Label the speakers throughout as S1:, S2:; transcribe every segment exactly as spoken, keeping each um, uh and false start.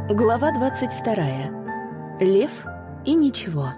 S1: Глава двадцать вторая. Лев и ничего.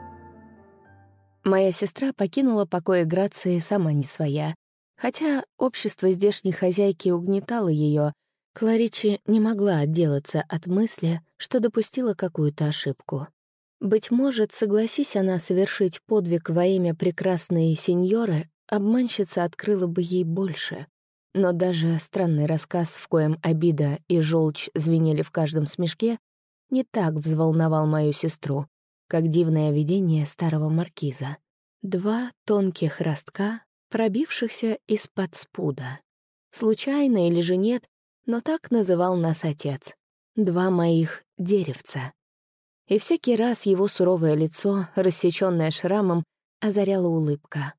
S1: Моя сестра покинула покои Грации сама не своя. Хотя общество здешней хозяйки угнетало ее, Кларичи не могла отделаться от мысли, что допустила какую-то ошибку. Быть может, согласись она совершить подвиг во имя прекрасной сеньоры, обманщица открыла бы ей больше. Но даже странный рассказ, в коем обида и желчь звенели в каждом смешке, не так взволновал мою сестру, как дивное видение старого маркиза. Два тонких ростка, пробившихся из-под спуда. Случайно или же нет, но так называл нас отец. Два моих деревца. И всякий раз его суровое лицо, рассечённое шрамом, озаряла улыбка.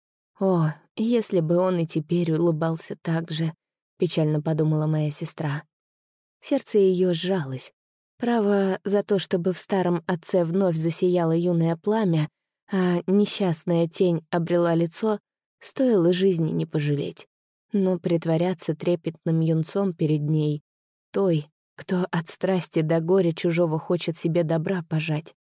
S1: О, если бы он и теперь улыбался так же, печально подумала моя сестра. Сердце ее сжалось. Право, за то, чтобы в старом отце вновь засияло юное пламя, а несчастная тень обрела лицо, стоило жизни не пожалеть. Но притворяться трепетным юнцом перед ней, той, кто от страсти до горя чужого хочет себе добра пожать.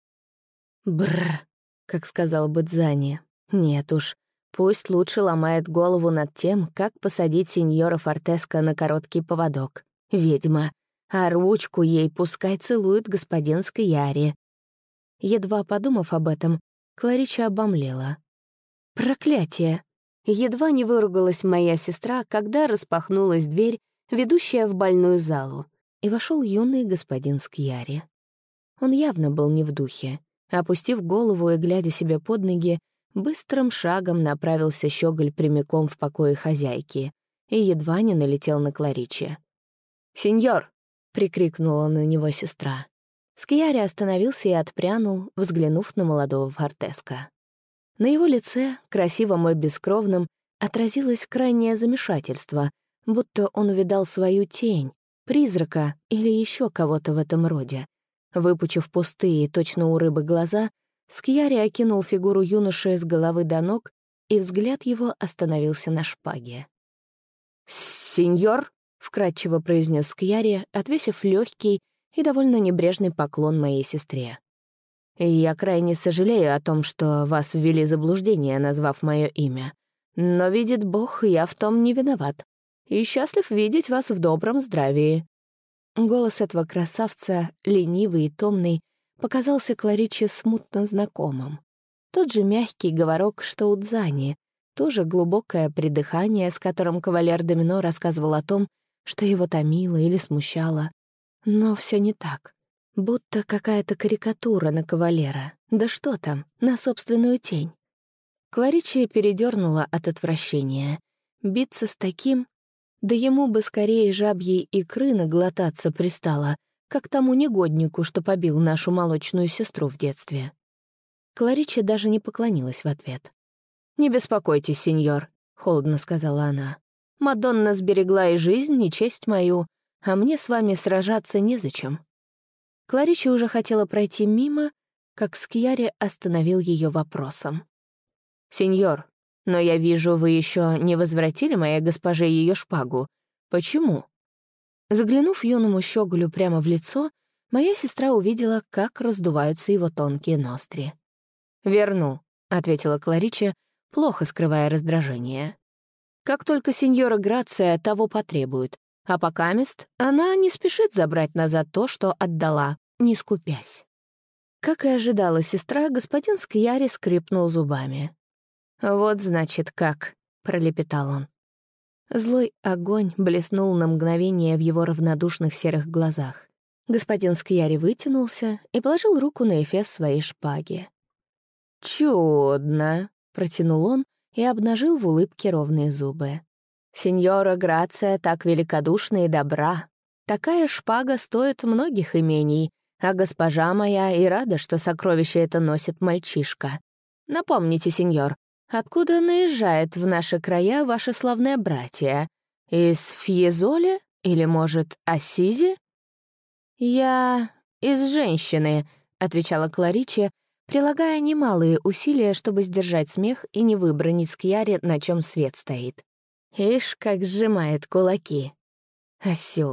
S1: Бррр, как сказал бы Дзани. Нет уж, пусть лучше ломает голову над тем, как посадить сеньора Фортеско на короткий поводок. Ведьма. А ручку ей пускай целует господин Скияри. Едва подумав об этом, Кларича обомлела. Проклятие! Едва не выругалась моя сестра, когда распахнулась дверь, ведущая в бальную залу, и вошел юный господин Скияри. Он явно был не в духе. Опустив голову и глядя себе под ноги, быстрым шагом направился щеголь прямиком в покое хозяйки и едва не налетел на Кларичи. «Сеньор!» — прикрикнула на него сестра. Скияри остановился и отпрянул, взглянув на молодого Фортеско. На его лице, красивом и бескровном, отразилось крайнее замешательство, будто он увидал свою тень, призрака или еще кого-то в этом роде. Выпучив пустые, точно у рыбы глаза, Скияри окинул фигуру юноши с головы до ног, и взгляд его остановился на шпаге. «Сеньор?» — вкратчиво произнес Скияри, отвесив легкий и довольно небрежный поклон моей сестре. «Я крайне сожалею о том, что вас ввели в заблуждение, назвав мое имя. Но, видит Бог, я в том не виноват. И счастлив видеть вас в добром здравии». Голос этого красавца, ленивый и томный, показался Клариче смутно знакомым. Тот же мягкий говорок, что у Дзани, тоже глубокое придыхание, с которым кавалер Домино рассказывал о том, что его томило или смущало. Но все не так. Будто какая-то карикатура на кавалера. Да что там, на собственную тень. Кларича передернула от отвращения. Биться с таким... Да ему бы скорее жабьей икры наглотаться пристало, как тому негоднику, что побил нашу молочную сестру в детстве. Кларича даже не поклонилась в ответ. «Не беспокойтесь, сеньор», — холодно сказала она. «Мадонна сберегла и жизнь, и честь мою, а мне с вами сражаться незачем». Кларича уже хотела пройти мимо, как Скияри остановил ее вопросом. «Сеньор, но я вижу, вы еще не возвратили моей госпоже ее шпагу. Почему?» Заглянув юному щеголю прямо в лицо, моя сестра увидела, как раздуваются его тонкие ноздри. «Верну», — ответила Кларича, плохо скрывая раздражение. «Как только сеньора Грация того потребует, а покамест она не спешит забрать назад то, что отдала, не скупясь». Как и ожидала сестра, господин Скияри скрипнул зубами. «Вот, значит, как», — пролепетал он. Злой огонь блеснул на мгновение в его равнодушных серых глазах. Господин Скияри вытянулся и положил руку на эфес своей шпаги. «Чудно», — протянул он и обнажил в улыбке ровные зубы. «Сеньора Грация так великодушна и добра. Такая шпага стоит многих имений, а госпожа моя и рада, что сокровище это носит мальчишка. Напомните, сеньор, откуда наезжает в наши края ваши славные братья? Из Фьезоли или, может, Ассизи?» «Я из женщины», — отвечала Кларича, прилагая немалые усилия, чтобы сдержать смех и не выбронить Скияри, на чем свет стоит. Ишь, как сжимает кулаки. Осёл.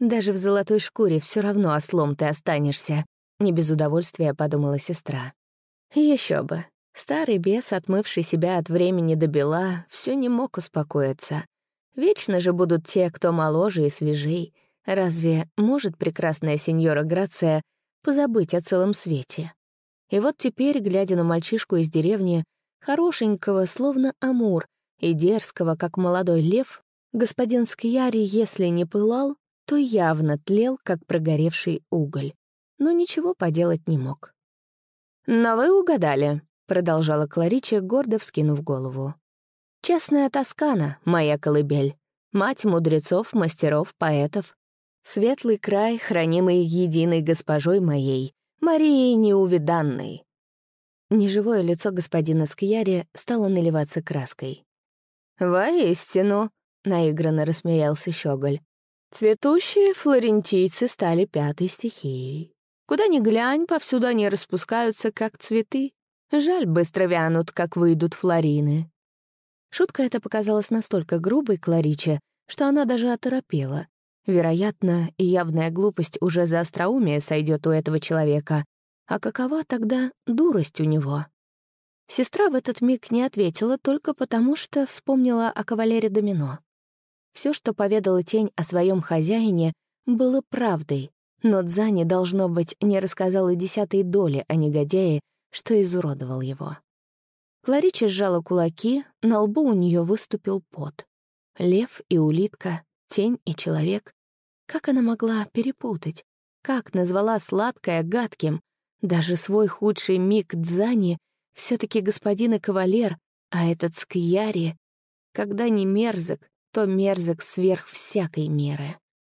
S1: Даже в золотой шкуре все равно ослом ты останешься», — не без удовольствия подумала сестра. Еще бы. Старый бес, отмывший себя от времени до бела, все не мог успокоиться. Вечно же будут те, кто моложе и свежей. Разве может прекрасная сеньора Грация позабыть о целом свете? И вот теперь, глядя на мальчишку из деревни, хорошенького, словно амур, и дерзкого, как молодой лев, господин Скьяри, если не пылал, то явно тлел, как прогоревший уголь. Но ничего поделать не мог. «Но вы угадали», — продолжала Кларича, гордо вскинув голову. «Честная Тоскана, моя колыбель, мать мудрецов, мастеров, поэтов, светлый край, хранимый единой госпожой моей, Марией неувиданной». Неживое лицо господина Скьяри стало наливаться краской. «Воистину», — наигранно рассмеялся Щеголь, «цветущие флорентийцы стали пятой стихией. Куда ни глянь, повсюду они распускаются, как цветы. Жаль, быстро вянут, как выйдут флорины». Шутка эта показалась настолько грубой Клариче, что она даже оторопела. Вероятно, и явная глупость уже за остроумие сойдет у этого человека. А какова тогда дурость у него? Сестра в этот миг не ответила только потому, что вспомнила о кавалере Домино. Все, что поведала тень о своем хозяине, было правдой, но Дзани, должно быть, не рассказал и десятой доли о негодяе, что изуродовал его. Кларича сжала кулаки, на лбу у нее выступил пот. Лев и улитка, тень и человек. Как она могла перепутать? Как назвала сладкое гадким? Даже свой худший миг Дзани все-таки господин и кавалер, а этот Скьяри, когда не мерзок, то мерзок сверх всякой меры.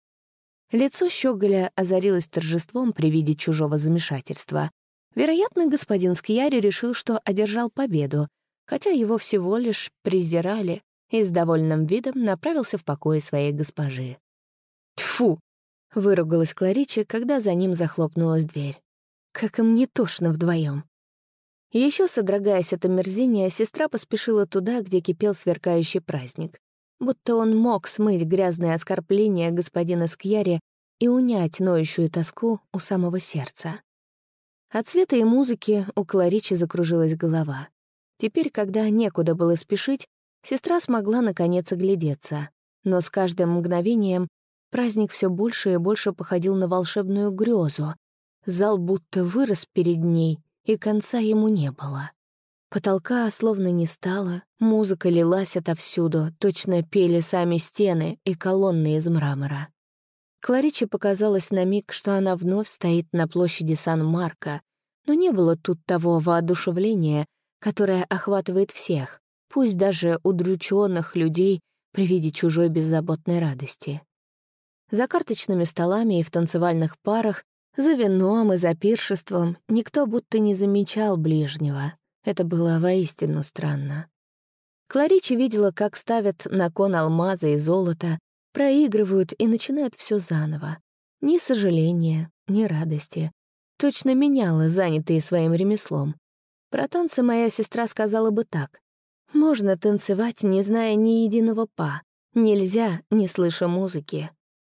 S1: Лицо Щеголя озарилось торжеством при виде чужого замешательства. Вероятно, господин Скьяри решил, что одержал победу, хотя его всего лишь презирали, и с довольным видом направился в покое своей госпожи. «Тьфу!» — выругалась Кларича, когда за ним захлопнулась дверь. «Как им не тошно вдвоем!» Еще содрогаясь от омерзения, сестра поспешила туда, где кипел сверкающий праздник. Будто он мог смыть грязные оскорбления господина Скьяри и унять ноющую тоску у самого сердца. От света и музыки у Кларичи закружилась голова. Теперь, когда некуда было спешить, сестра смогла наконец оглядеться. Но с каждым мгновением праздник все больше и больше походил на волшебную грезу. Зал будто вырос перед ней, и конца ему не было. Потолка словно не стало, музыка лилась отовсюду, точно пели сами стены и колонны из мрамора. Клариче показалось на миг, что она вновь стоит на площади Сан-Марко, но не было тут того воодушевления, которое охватывает всех, пусть даже удрученных людей при виде чужой беззаботной радости. За карточными столами и в танцевальных парах, за вином и за пиршеством никто будто не замечал ближнего. Это было воистину странно. Кларича видела, как ставят на кон алмазы и золото, проигрывают и начинают все заново. Ни сожаления, ни радости. Точно меняла занятые своим ремеслом. Про танцы моя сестра сказала бы так. Можно танцевать, не зная ни единого па. Нельзя, не слыша музыки.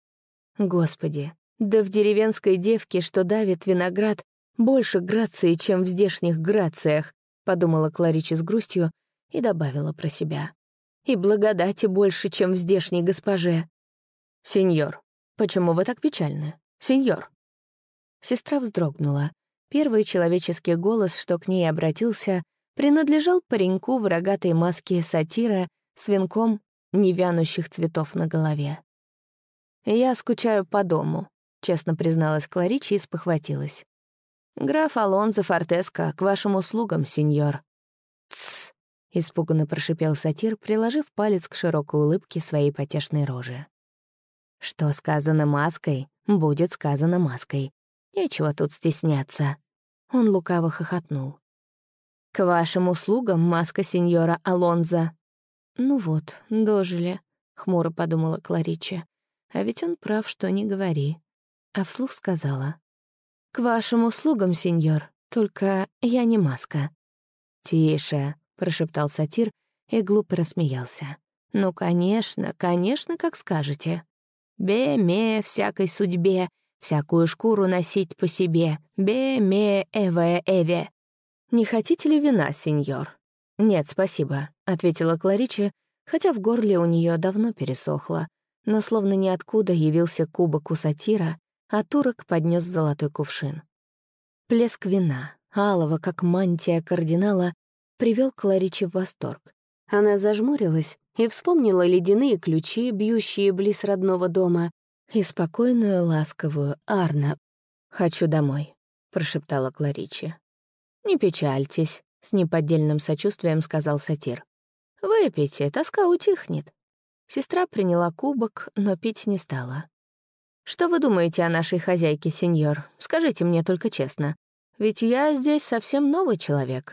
S1: Господи, да в деревенской девке, что давит виноград, больше грации, чем в здешних грациях, подумала Кларича с грустью и добавила про себя. И благодати больше, чем в здешней госпоже. «Сеньор, почему вы так печальны? Сеньор!» Сестра вздрогнула. Первый человеческий голос, что к ней обратился, принадлежал пареньку в рогатой маске сатира с венком невянущих цветов на голове. «Я скучаю по дому», — честно призналась Кларича и спохватилась. «Граф Алонзо Фортеско, к вашим услугам, сеньор». «Тссс», — испуганно прошипел сатир, приложив палец к широкой улыбке своей потешной рожи. «Что сказано маской, будет сказано маской. Нечего тут стесняться». Он лукаво хохотнул. «К вашим услугам, маска сеньора Алонзо». «Ну вот, дожили», — хмуро подумала Кларича. «А ведь он прав, что не говори». А вслух сказала. «К вашим услугам, сеньор, только я не маска». «Тише», — прошептал сатир и глупо рассмеялся. «Ну, конечно, конечно, как скажете». Бе-ме всякой судьбе, всякую шкуру носить по себе, бе-ме эве эве. Не хотите ли вина, сеньор? Нет, спасибо, — ответила Кларича, хотя в горле у нее давно пересохло, но словно ниоткуда явился кубок у сатира, а турок поднес золотой кувшин. Плеск вина, алого, как мантия кардинала, привел Клариче в восторг. Она зажмурилась и вспомнила ледяные ключи, бьющие близ родного дома, и спокойную, ласковую Арна. «Хочу домой», — прошептала Клариче. «Не печальтесь», — с неподдельным сочувствием сказал сатир. «Выпейте, тоска утихнет». Сестра приняла кубок, но пить не стала. «Что вы думаете о нашей хозяйке, сеньор? Скажите мне только честно. Ведь я здесь совсем новый человек».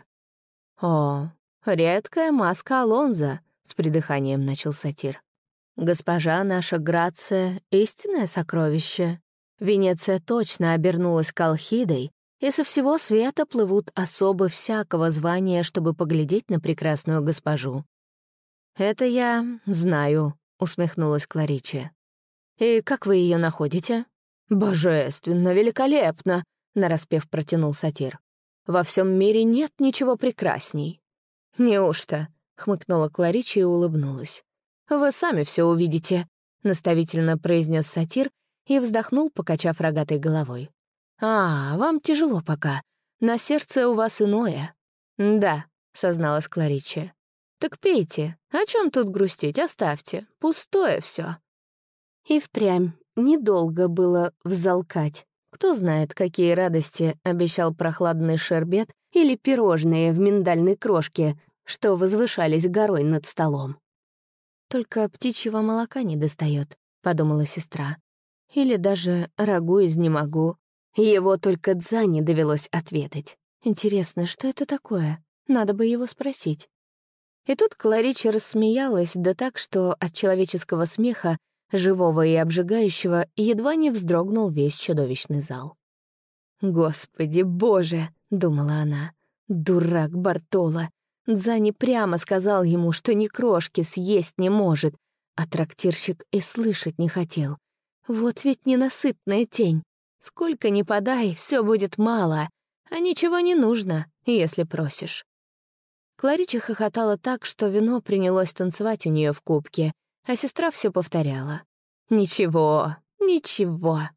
S1: «О, редкая маска Алонзо», — с придыханием начал сатир. «Госпожа наша Грация — истинное сокровище. Венеция точно обернулась колхидой, и со всего света плывут особы всякого звания, чтобы поглядеть на прекрасную госпожу». «Это я знаю», — усмехнулась Клариче. «И как вы ее находите?» «Божественно, великолепно», — нараспев протянул сатир. «Во всем мире нет ничего прекрасней». «Неужто?» — хмыкнула Клариче и улыбнулась. «Вы сами все увидите», — наставительно произнес сатир и вздохнул, покачав рогатой головой. «А, вам тяжело пока. На сердце у вас иное». «Да», — созналась Клариче. «Так пейте. О чем тут грустить? Оставьте. Пустое все. И впрямь недолго было взалкать. Кто знает, какие радости обещал прохладный шербет или пирожные в миндальной крошке, что возвышались горой над столом. «Только птичьего молока не достает», — подумала сестра. «Или даже рагу из не могу. Его только Дзане довелось отведать. Интересно, что это такое? Надо бы его спросить». И тут Кларича рассмеялась, да так, что от человеческого смеха, живого и обжигающего, едва не вздрогнул весь чудовищный зал. «Господи боже!» — думала она. «Дурак Бартоло! Дзани прямо сказал ему, что ни крошки съесть не может, а трактирщик и слышать не хотел. Вот ведь ненасытная тень. Сколько ни подай, все будет мало, а ничего не нужно, если просишь». Кларича хохотала так, что вино принялось танцевать у нее в кубке, а сестра все повторяла. «Ничего, ничего,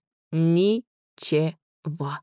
S1: ничего».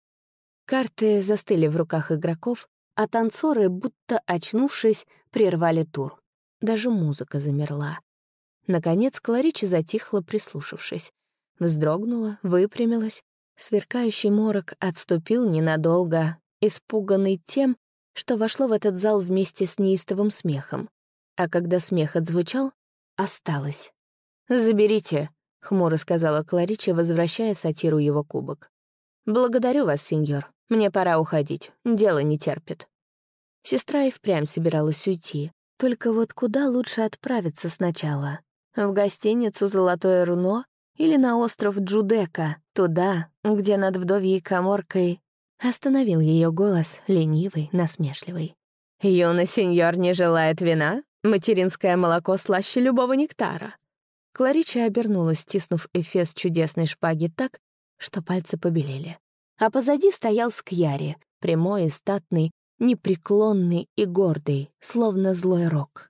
S1: Карты застыли в руках игроков, а танцоры, будто очнувшись, прервали тур. Даже музыка замерла. Наконец Кларича затихла, прислушавшись. Вздрогнула, выпрямилась. Сверкающий морок отступил ненадолго, испуганный тем, что вошло в этот зал вместе с неистовым смехом. А когда смех отзвучал, осталось. «Заберите», — хмуро сказала Кларича, возвращая сатиру его кубок. «Благодарю вас, сеньор. Мне пора уходить. Дело не терпит». Сестра и впрямь собиралась уйти. Только вот куда лучше отправиться сначала? В гостиницу «Золотое руно» или на остров Джудека, туда, где над вдовьей каморкой остановил ее голос, ленивый, насмешливый. «Юный сеньор не желает вина? Материнское молоко слаще любого нектара». Кларича обернулась, стиснув эфес чудесной шпаги так, что пальцы побелели. А позади стоял Скьяри, прямой и статный, непреклонный и гордый, словно злой рок.